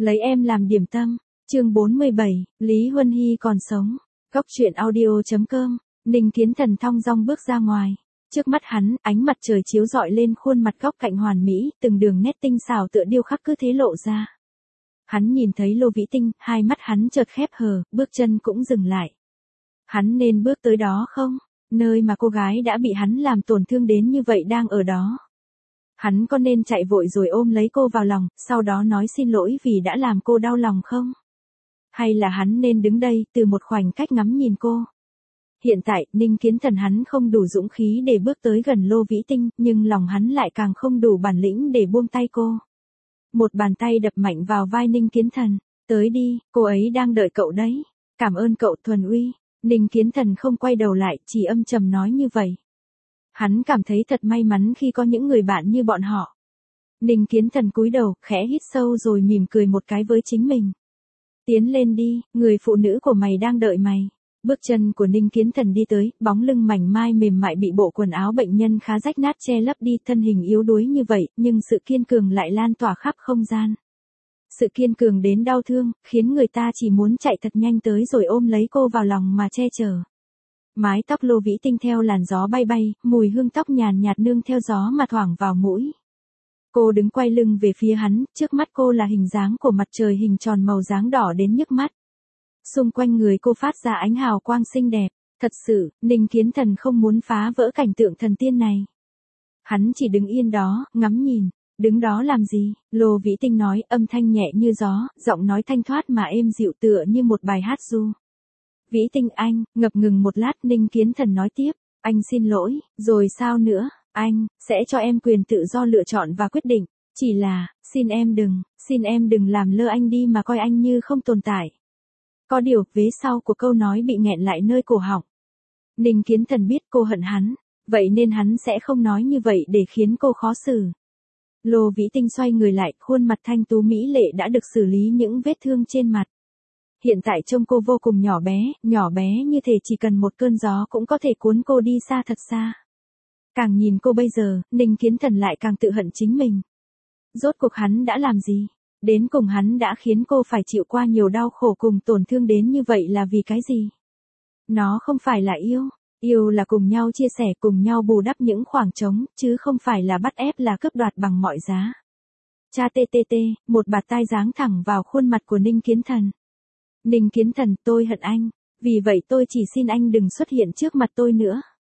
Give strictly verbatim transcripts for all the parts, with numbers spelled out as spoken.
Lấy em làm điểm tâm. Chương bốn mươi bảy, Lý Huân Hy còn sống. Góc truyện audio chấm com. Ninh Kiến Thần thong dong bước ra ngoài. Trước mắt hắn, ánh mặt trời chiếu rọi lên khuôn mặt góc cạnh hoàn mỹ, từng đường nét tinh xảo tựa điêu khắc cứ thế lộ ra. Hắn nhìn thấy Lô Vĩ Tinh, hai mắt hắn chợt khép hờ, bước chân cũng dừng lại. Hắn nên bước tới đó không? Nơi mà cô gái đã bị hắn làm tổn thương đến như vậy đang ở đó. Hắn có nên chạy vội rồi ôm lấy cô vào lòng, sau đó nói xin lỗi vì đã làm cô đau lòng không? Hay là hắn nên đứng đây, từ một khoảnh cách ngắm nhìn cô? Hiện tại, Ninh Kiến Thần hắn không đủ dũng khí để bước tới gần Lô Vĩ Tinh, nhưng lòng hắn lại càng không đủ bản lĩnh để buông tay cô. Một bàn tay đập mạnh vào vai Ninh Kiến Thần. Tới đi, cô ấy đang đợi cậu đấy. Cảm ơn cậu Thuần Uy. Ninh Kiến Thần không quay đầu lại, chỉ âm trầm nói như vậy. Hắn cảm thấy thật may mắn khi có những người bạn như bọn họ. Ninh Kiến Thần cúi đầu, khẽ hít sâu rồi mỉm cười một cái với chính mình. Tiến lên đi, người phụ nữ của mày đang đợi mày. Bước chân của Ninh Kiến Thần đi tới, bóng lưng mảnh mai mềm mại bị bộ quần áo bệnh nhân khá rách nát che lấp đi, thân hình yếu đuối như vậy, nhưng sự kiên cường lại lan tỏa khắp không gian. Sự kiên cường đến đau thương, khiến người ta chỉ muốn chạy thật nhanh tới rồi ôm lấy cô vào lòng mà che chở. Mái tóc Lô Vĩ Tinh theo làn gió bay bay, mùi hương tóc nhàn nhạt nương theo gió mà thoảng vào mũi. Cô đứng quay lưng về phía hắn, trước mắt cô là hình dáng của mặt trời hình tròn màu dáng đỏ đến nhức mắt. Xung quanh người cô phát ra ánh hào quang xinh đẹp. Thật sự, Ninh Kiến Thần không muốn phá vỡ cảnh tượng thần tiên này. Hắn chỉ đứng yên đó, ngắm nhìn. Đứng đó làm gì? Lô Vĩ Tinh nói, âm thanh nhẹ như gió, giọng nói thanh thoát mà êm dịu tựa như một bài hát ru. Vĩ Tinh anh, ngập ngừng một lát Ninh Kiến Thần nói tiếp, anh xin lỗi, rồi sao nữa, anh, sẽ cho em quyền tự do lựa chọn và quyết định, chỉ là, xin em đừng, xin em đừng làm lơ anh đi mà coi anh như không tồn tại. Có điều, vế sau của câu nói bị nghẹn lại nơi cổ họng. Ninh Kiến Thần biết cô hận hắn, vậy nên hắn sẽ không nói như vậy để khiến cô khó xử. Lô Vĩ Tinh xoay người lại, khuôn mặt thanh tú mỹ lệ đã được xử lý những vết thương trên mặt. Hiện tại trông cô vô cùng nhỏ bé, nhỏ bé như thể chỉ cần một cơn gió cũng có thể cuốn cô đi xa thật xa. Càng nhìn cô bây giờ, Ninh Kiến Thần lại càng tự hận chính mình. Rốt cuộc hắn đã làm gì? Đến cùng hắn đã khiến cô phải chịu qua nhiều đau khổ cùng tổn thương đến như vậy là vì cái gì? Nó không phải là yêu. Yêu là cùng nhau chia sẻ, cùng nhau bù đắp những khoảng trống, chứ không phải là bắt ép là cướp đoạt bằng mọi giá. Cha tê tê tê, một bạt tai giáng thẳng vào khuôn mặt của Ninh Kiến Thần. Ninh Kiến Thần, tôi hận anh, vì vậy tôi chỉ xin anh đừng xuất hiện trước mặt tôi nữa.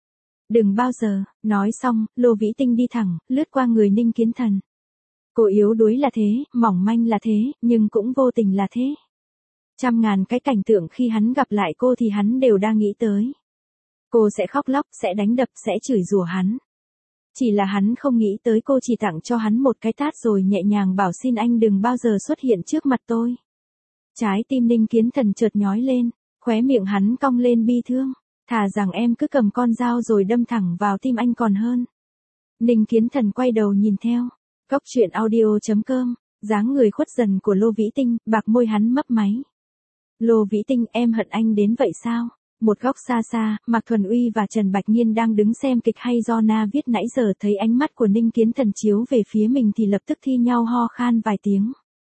Đừng bao giờ, nói xong, Lô Vĩ Tinh đi thẳng, lướt qua người Ninh Kiến Thần. Cô yếu đuối là thế, mỏng manh là thế, nhưng cũng vô tình là thế. Trăm ngàn cái cảnh tượng khi hắn gặp lại cô thì hắn đều đang nghĩ tới. Cô sẽ khóc lóc, sẽ đánh đập, sẽ chửi rủa hắn. Chỉ là hắn không nghĩ tới cô chỉ tặng cho hắn một cái tát rồi nhẹ nhàng bảo xin anh đừng bao giờ xuất hiện trước mặt tôi. Trái tim Ninh Kiến Thần chợt nhói lên, khóe miệng hắn cong lên bi thương. Thà rằng em cứ cầm con dao rồi đâm thẳng vào tim anh còn hơn. Ninh Kiến Thần quay đầu nhìn theo. Góc truyện audio chấm com, dáng người khuất dần của Lô Vĩ Tinh, bạc môi hắn mấp máy. Lô Vĩ Tinh, em hận anh đến vậy sao? Một góc xa xa, Mạc Thuần Uy và Trần Bạch Nhiên đang đứng xem kịch hay do na viết nãy giờ thấy ánh mắt của Ninh Kiến Thần chiếu về phía mình thì lập tức thi nhau ho khan vài tiếng.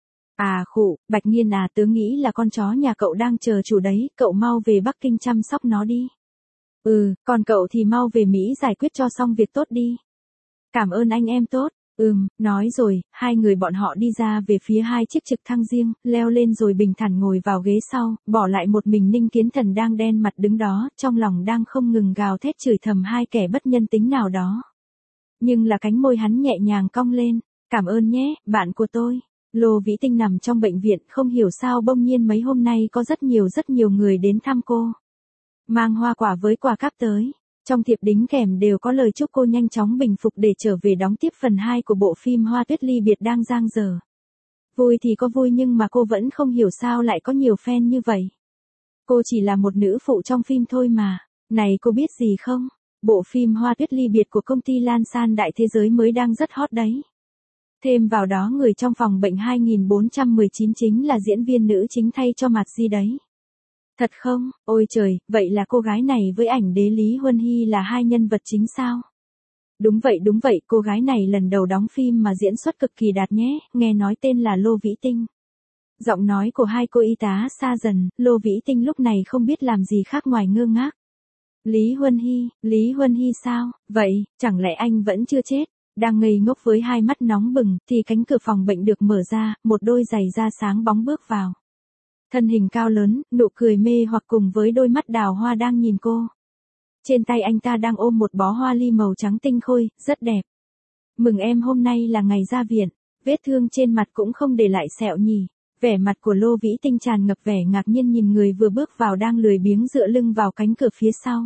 À khụ, Bạch Nhiên à, tớ nghĩ là con chó nhà cậu đang chờ chủ đấy, cậu mau về Bắc Kinh chăm sóc nó đi. Ừ, còn cậu thì mau về Mỹ giải quyết cho xong việc tốt đi. Cảm ơn anh em tốt. Ừm, nói rồi, hai người bọn họ đi ra về phía hai chiếc trực thăng riêng, leo lên rồi bình thản ngồi vào ghế sau, bỏ lại một mình Ninh Kiến Thần đang đen mặt đứng đó, trong lòng đang không ngừng gào thét chửi thầm hai kẻ bất nhân tính nào đó. Nhưng là cánh môi hắn nhẹ nhàng cong lên, cảm ơn nhé, bạn của tôi. Lô Vĩ Tinh nằm trong bệnh viện, không hiểu sao bỗng nhiên mấy hôm nay có rất nhiều rất nhiều người đến thăm cô. Mang hoa quả với quà cáp tới. Trong thiệp đính kèm đều có lời chúc cô nhanh chóng bình phục để trở về đóng tiếp phần hai của bộ phim Hoa Tuyết Ly Biệt đang dang dở. Vui thì có vui nhưng mà cô vẫn không hiểu sao lại có nhiều fan như vậy. Cô chỉ là một nữ phụ trong phim thôi mà. Này cô biết gì không? Bộ phim Hoa Tuyết Ly Biệt của công ty Lan San Đại Thế Giới mới đang rất hot đấy. Thêm vào đó người trong phòng bệnh hai nghìn bốn trăm mười chín chính là diễn viên nữ chính thay cho Mạt Di đấy. Thật không? Ôi trời, vậy là cô gái này với ảnh đế Lý Huân Hy là hai nhân vật chính sao? Đúng vậy đúng vậy, cô gái này lần đầu đóng phim mà diễn xuất cực kỳ đạt nhé, nghe nói tên là Lô Vĩ Tinh. Giọng nói của hai cô y tá xa dần, Lô Vĩ Tinh lúc này không biết làm gì khác ngoài ngơ ngác. Lý Huân Hy, Lý Huân Hy sao, vậy, chẳng lẽ anh vẫn chưa chết? Đang ngây ngốc với hai mắt nóng bừng, thì cánh cửa phòng bệnh được mở ra, một đôi giày da sáng bóng bước vào. Thân hình cao lớn, nụ cười mê hoặc cùng với đôi mắt đào hoa đang nhìn cô. Trên tay anh ta đang ôm một bó hoa ly màu trắng tinh khôi, rất đẹp. Mừng em hôm nay là ngày ra viện, vết thương trên mặt cũng không để lại sẹo nhỉ. Vẻ mặt của Lô Vĩ Tinh tràn ngập vẻ ngạc nhiên nhìn người vừa bước vào đang lười biếng dựa lưng vào cánh cửa phía sau.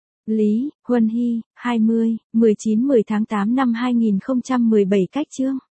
Lý Huân Hy, hai mươi, mười chín mười tháng tám năm hai nghìn không trăm mười bảy cách chương.